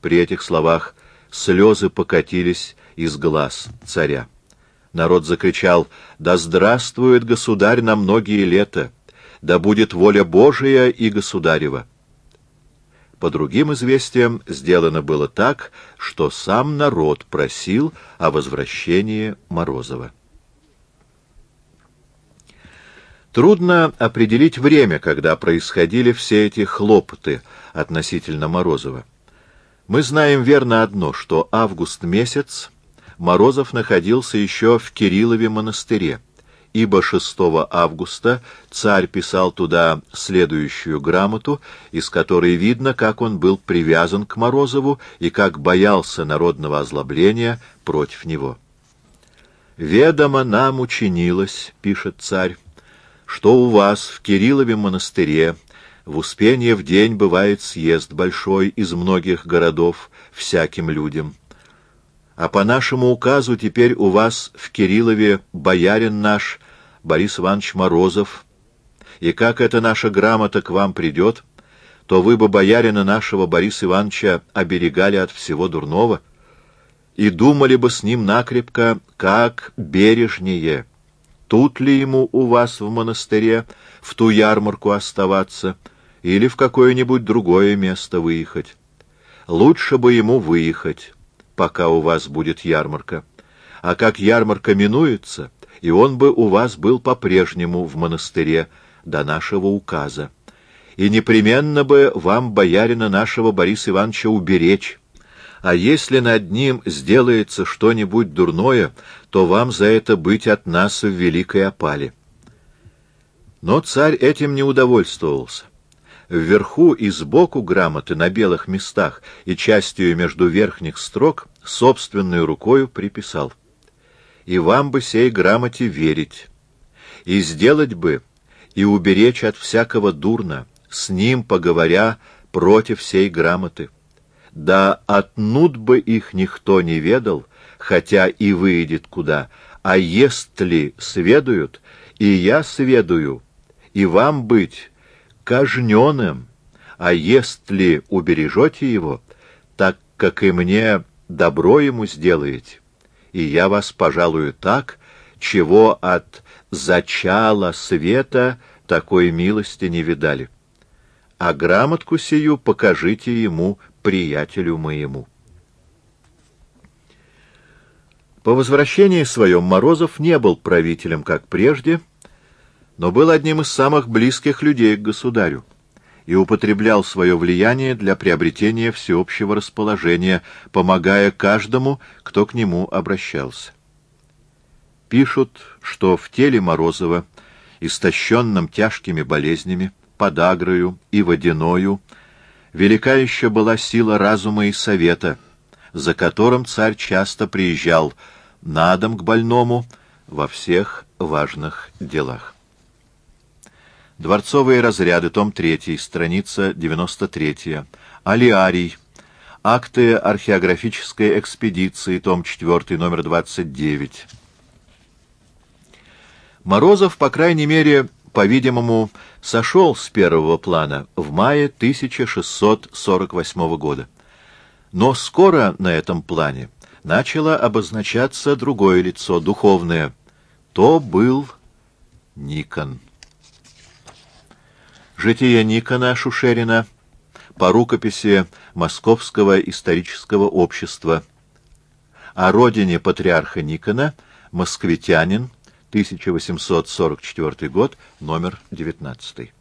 При этих словах слезы покатились из глаз царя. Народ закричал: «Да здравствует государь на многие лета! Да будет воля Божия и государева!» По другим известиям, сделано было так, что сам народ просил о возвращении Морозова. Трудно определить время, когда происходили все эти хлопоты относительно Морозова. Мы знаем верно одно, что август месяц Морозов находился еще в Кириллове монастыре, ибо 6 августа царь писал туда следующую грамоту, из которой видно, как он был привязан к Морозову и как боялся народного озлобления против него. «Ведомо нам учинилось, — пишет царь, — что у вас в Кириллове монастыре в Успенье в день бывает съезд большой из многих городов всяким людям. А по нашему указу теперь у вас в Кириллове боярин наш Борис Иванович Морозов, и как эта наша грамота к вам придет, то вы бы боярина нашего Бориса Ивановича оберегали от всего дурного и думали бы с ним накрепко, как бережнее, тут ли ему у вас в монастыре в ту ярмарку оставаться или в какое-нибудь другое место выехать. Лучше бы ему выехать, пока у вас будет ярмарка. А как ярмарка минуется, и он бы у вас был по-прежнему в монастыре до нашего указа. И непременно бы вам боярина нашего Бориса Ивановича уберечь. А если над ним сделается что-нибудь дурное, то вам за это быть от нас в великой опале». Но царь этим не удовольствовался. Вверху и сбоку грамоты на белых местах и частью между верхних строк собственной рукою приписал: «И вам бы сей грамоте верить, и сделать бы, и уберечь от всякого дурна, с ним поговоря против сей грамоты. Да отнут бы их никто не ведал, хотя и выйдет куда, а если сведают, и я сведую, и вам быть кажненным, а если убережете его, так как и мне добро ему сделаете, и я вас пожалую так, чего от зачала света такой милости не видали. А грамотку сию покажите ему, приятелю моему». По возвращении своем Морозов не был правителем, как прежде, но был одним из самых близких людей к государю и употреблял свое влияние для приобретения всеобщего расположения, помогая каждому, кто к нему обращался. Пишут, что в теле Морозова, истощенном тяжкими болезнями, подагрою и водяною, велика еще была сила разума и совета, за которым царь часто приезжал на дом к больному во всех важных делах. Дворцовые разряды, том 3, страница 93. Алиарий. Акты археографической экспедиции, том 4, номер 29. Морозов, по крайней мере, по-видимому, сошел с первого плана в мае 1648 года. Но скоро на этом плане начало обозначаться другое лицо, духовное. То был Никон. Житие Никона Шушерина по рукописи Московского исторического общества. О родине патриарха Никона, москвитянин, 1844 год, номер 19.